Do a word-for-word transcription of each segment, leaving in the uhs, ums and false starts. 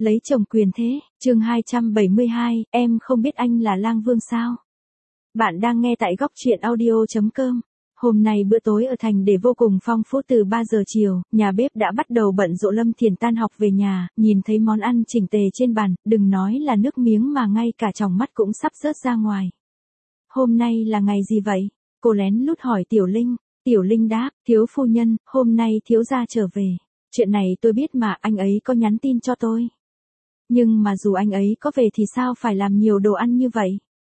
lấy chồng quyền thế, chương hai trăm bảy mươi hai, em không biết anh là lang vương sao? Bạn đang nghe tại góc truyện audio chấm com. Hôm nay bữa tối ở thành để vô cùng phong phú từ ba giờ chiều, nhà bếp đã bắt đầu bận rộn. Lâm Thiền tan học về nhà, nhìn thấy món ăn chỉnh tề trên bàn, đừng nói là nước miếng mà ngay cả tròng mắt cũng sắp rớt ra ngoài. Hôm nay là ngày gì vậy? Cô lén lút hỏi Tiểu Linh. Tiểu Linh đáp, thiếu phu nhân, hôm nay thiếu gia trở về. Chuyện này tôi biết mà, anh ấy có nhắn tin cho tôi. Nhưng mà dù anh ấy có về thì sao phải làm nhiều đồ ăn như vậy?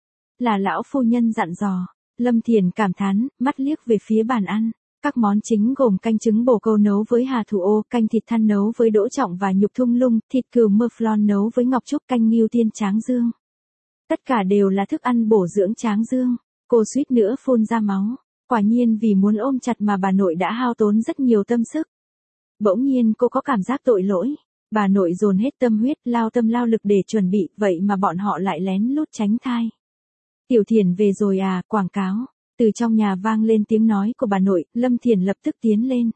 Là lão phu nhân dặn dò. Lâm Thiền cảm thán, mắt liếc về phía bàn ăn. Các món chính gồm canh trứng bồ câu nấu với hà thủ ô, canh thịt than nấu với đỗ trọng và nhục thung lung, thịt cừu mơ flan nấu với ngọc trúc, canh ngưu tiên tráng dương. Tất cả đều là thức ăn bổ dưỡng tráng dương. Cô suýt nữa phun ra máu. Quả nhiên vì muốn ôm chặt mà bà nội đã hao tốn rất nhiều tâm sức. Bỗng nhiên cô có cảm giác tội lỗi. Bà nội dồn hết tâm huyết, lao tâm lao lực để chuẩn bị, vậy mà bọn họ lại lén lút tránh thai. Tiểu Thiền về rồi à, quảng cáo. Từ trong nhà vang lên tiếng nói của bà nội, Lâm Thiền lập tức tiến lên.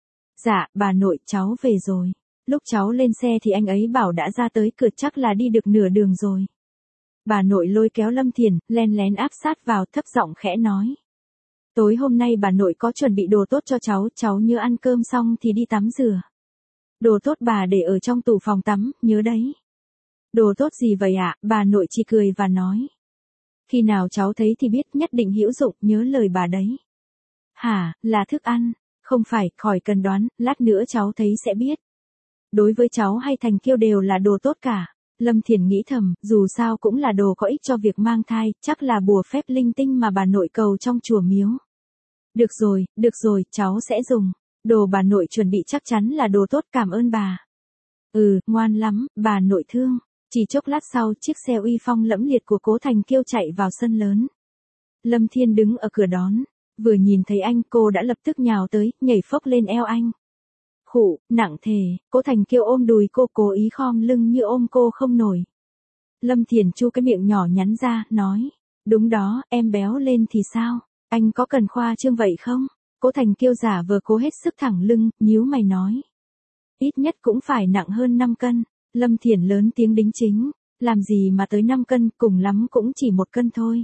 Dạ, bà nội, cháu về rồi. Lúc cháu lên xe thì anh ấy bảo đã ra tới cửa, chắc là đi được nửa đường rồi. Bà nội lôi kéo Lâm Thiền, len lén áp sát vào, thấp giọng khẽ nói. Tối hôm nay bà nội có chuẩn bị đồ tốt cho cháu, cháu nhớ ăn cơm xong thì đi tắm rửa. Đồ tốt bà để ở trong tủ phòng tắm, nhớ đấy. Đồ tốt gì vậy ạ? À? Bà nội chỉ cười và nói. Khi nào cháu thấy thì biết, nhất định hữu dụng, nhớ lời bà đấy. Hả, là thức ăn? Không phải, khỏi cần đoán, lát nữa cháu thấy sẽ biết. Đối với cháu hay Thành Kiêu đều là đồ tốt cả. Lâm Thiền nghĩ thầm, dù sao cũng là đồ có ích cho việc mang thai, chắc là bùa phép linh tinh mà bà nội cầu trong chùa miếu. Được rồi, được rồi, cháu sẽ dùng. Đồ bà nội chuẩn bị chắc chắn là đồ tốt, cảm ơn bà. Ừ, ngoan lắm, bà nội thương. Chỉ chốc lát sau, chiếc xe uy phong lẫm liệt của Cố Thành Kiêu chạy vào sân lớn. Lâm Thiên đứng ở cửa đón. Vừa nhìn thấy anh, cô đã lập tức nhào tới, nhảy phốc lên eo anh. Khụ, nặng thề, Cố Thành Kiêu ôm đùi cô, cố ý khom lưng như ôm cô không nổi. Lâm Thiền chu cái miệng nhỏ nhắn ra, nói. Đúng đó, em béo lên thì sao? Anh có cần khoa trương vậy không? Cố Thành Kiêu giả vờ cố hết sức thẳng lưng, nhíu mày nói. Ít nhất cũng phải nặng hơn năm cân. Lâm Thiền lớn tiếng đính chính. Làm gì mà tới năm cân, cùng lắm cũng chỉ một cân thôi.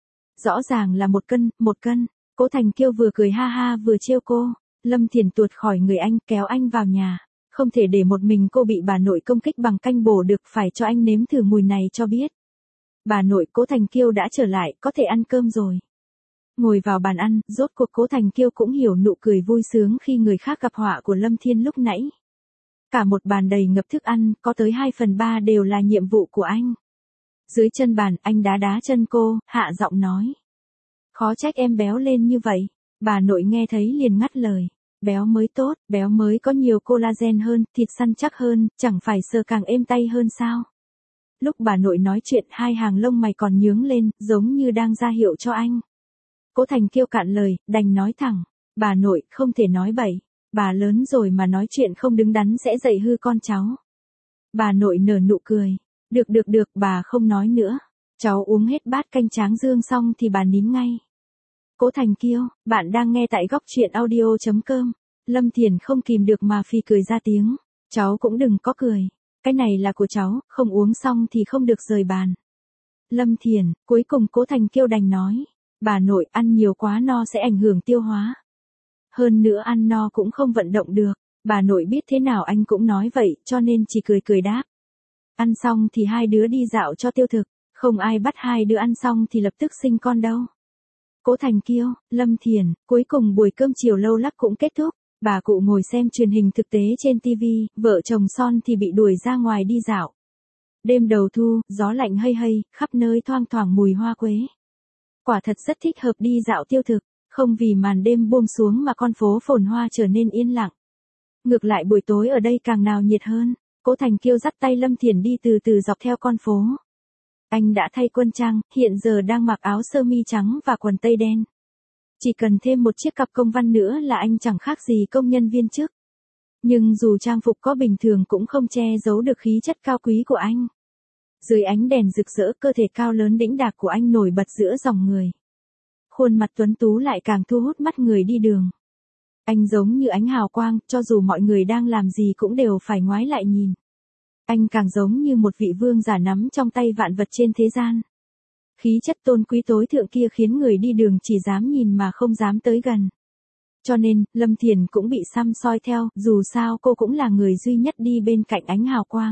Rõ ràng là một cân, một cân. Cố Thành Kiêu vừa cười ha ha vừa trêu cô. Lâm Thiền tuột khỏi người anh, kéo anh vào nhà. Không thể để một mình cô bị bà nội công kích bằng canh bổ được, phải cho anh nếm thử mùi này cho biết. Bà nội, Cố Thành Kiêu đã trở lại, có thể ăn cơm rồi. Ngồi vào bàn ăn, rốt cuộc Cố Thành Kiêu cũng hiểu nụ cười vui sướng khi người khác gặp họa của Lâm Thiên lúc nãy. Cả một bàn đầy ngập thức ăn, có tới hai phần ba đều là nhiệm vụ của anh. Dưới chân bàn, anh đá đá chân cô, hạ giọng nói. Khó trách em béo lên như vậy. Bà nội nghe thấy liền ngắt lời. Béo mới tốt, béo mới có nhiều collagen hơn, thịt săn chắc hơn, chẳng phải sờ càng êm tay hơn sao? Lúc bà nội nói chuyện, hai hàng lông mày còn nhướng lên, giống như đang ra hiệu cho anh. Cố Thành Kiêu cạn lời, đành nói thẳng. Bà nội, không thể nói bậy. Bà lớn rồi mà nói chuyện không đứng đắn sẽ dạy hư con cháu. Bà nội nở nụ cười. Được được được, bà không nói nữa. Cháu uống hết bát canh tráng dương xong thì bà nín ngay. Cố Thành Kiêu, bạn đang nghe tại góc truyện audio chấm com. Lâm Thiền không kìm được mà phì cười ra tiếng. Cháu cũng đừng có cười. Cái này là của cháu, không uống xong thì không được rời bàn. Lâm Thiền, cuối cùng Cố Thành Kiêu đành nói. Bà nội, ăn nhiều quá no sẽ ảnh hưởng tiêu hóa. Hơn nữa ăn no cũng không vận động được. Bà nội biết thế nào anh cũng nói vậy, cho nên chỉ cười cười đáp. Ăn xong thì hai đứa đi dạo cho tiêu thực. Không ai bắt hai đứa ăn xong thì lập tức sinh con đâu. Cố Thành Kiêu, Lâm Thiền, cuối cùng buổi cơm chiều lâu lắc cũng kết thúc. Bà cụ ngồi xem truyền hình thực tế trên ti vi, vợ chồng son thì bị đuổi ra ngoài đi dạo. Đêm đầu thu, gió lạnh hây hây, khắp nơi thoang thoảng mùi hoa quế. Quả thật rất thích hợp đi dạo tiêu thực, không vì màn đêm buông xuống mà con phố phồn hoa trở nên yên lặng. Ngược lại buổi tối ở đây càng nào nhiệt hơn. Cố Thành Kiêu dắt tay Lâm Thiền đi từ từ dọc theo con phố. Anh đã thay quân trang, hiện giờ đang mặc áo sơ mi trắng và quần tây đen. Chỉ cần thêm một chiếc cặp công văn nữa là anh chẳng khác gì công nhân viên chức. Nhưng dù trang phục có bình thường cũng không che giấu được khí chất cao quý của anh. Dưới ánh đèn rực rỡ, cơ thể cao lớn đĩnh đạc của anh nổi bật giữa dòng người. Khuôn mặt tuấn tú lại càng thu hút mắt người đi đường. Anh giống như ánh hào quang, cho dù mọi người đang làm gì cũng đều phải ngoái lại nhìn. Anh càng giống như một vị vương giả nắm trong tay vạn vật trên thế gian. Khí chất tôn quý tối thượng kia khiến người đi đường chỉ dám nhìn mà không dám tới gần. Cho nên, Lâm Thiền cũng bị săm soi theo, dù sao cô cũng là người duy nhất đi bên cạnh ánh hào quang.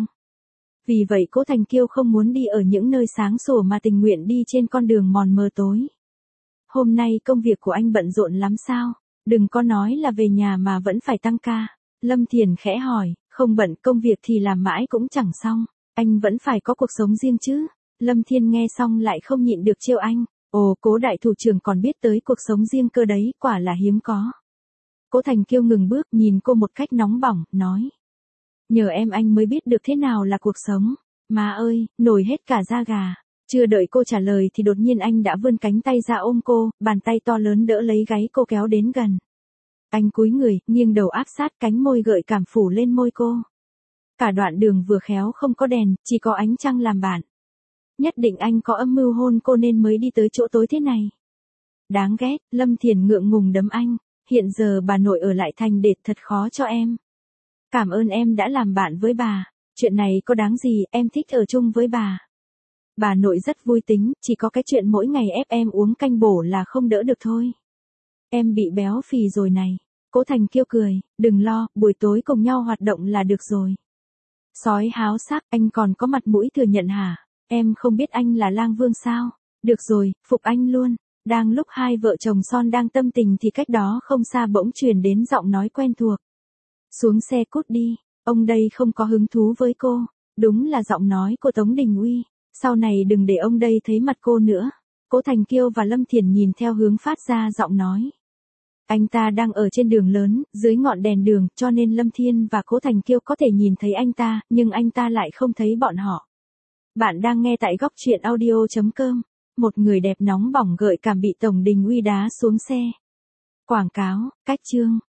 Vì vậy Cố Thành Kiêu không muốn đi ở những nơi sáng sủa mà tình nguyện đi trên con đường mòn mờ tối. Hôm nay công việc của anh bận rộn lắm sao? Đừng có nói là về nhà mà vẫn phải tăng ca. Lâm Thiền khẽ hỏi, không bận, công việc thì làm mãi cũng chẳng xong. Anh vẫn phải có cuộc sống riêng chứ. Lâm Thiên nghe xong lại không nhịn được trêu anh. Ồ, Cố đại thủ trưởng còn biết tới cuộc sống riêng cơ đấy, quả là hiếm có. Cố Thành Kiêu ngừng bước nhìn cô một cách nóng bỏng, nói. Nhờ em anh mới biết được thế nào là cuộc sống. Má ơi, nổi hết cả da gà. Chưa đợi cô trả lời thì đột nhiên anh đã vươn cánh tay ra ôm cô, bàn tay to lớn đỡ lấy gáy cô kéo đến gần. Anh cúi người, nghiêng đầu áp sát, cánh môi gợi cảm phủ lên môi cô. Cả đoạn đường vừa khéo không có đèn, chỉ có ánh trăng làm bạn. Nhất định anh có âm mưu hôn cô nên mới đi tới chỗ tối thế này. Đáng ghét, Lâm Thiền ngượng ngùng đấm anh. Hiện giờ bà nội ở lại thành để thật khó cho em. Cảm ơn em đã làm bạn với bà. Chuyện này có đáng gì, em thích ở chung với bà. Bà nội rất vui tính, chỉ có cái chuyện mỗi ngày ép em uống canh bổ là không đỡ được thôi. Em bị béo phì rồi này. Cố Thành Kiêu cười, đừng lo, buổi tối cùng nhau hoạt động là được rồi. Sói háo sắc, anh còn có mặt mũi thừa nhận hả? Em không biết anh là Lang Vương sao? Được rồi, phục anh luôn. Đang lúc hai vợ chồng son đang tâm tình thì cách đó không xa bỗng truyền đến giọng nói quen thuộc. Xuống xe cút đi, ông đây không có hứng thú với cô. Đúng là giọng nói của Tống Đình Uy. Sau này đừng để ông đây thấy mặt cô nữa. Cố Thành Kiêu và Lâm Thiền nhìn theo hướng phát ra giọng nói. Anh ta đang ở trên đường lớn, dưới ngọn đèn đường, cho nên Lâm Thiên và Cố Thành Kiêu có thể nhìn thấy anh ta, nhưng anh ta lại không thấy bọn họ. Bạn đang nghe tại góc truyện audio chấm com. Một người đẹp nóng bỏng gợi cảm bị Tổng Đình Uy đá xuống xe. Quảng cáo, cách chương.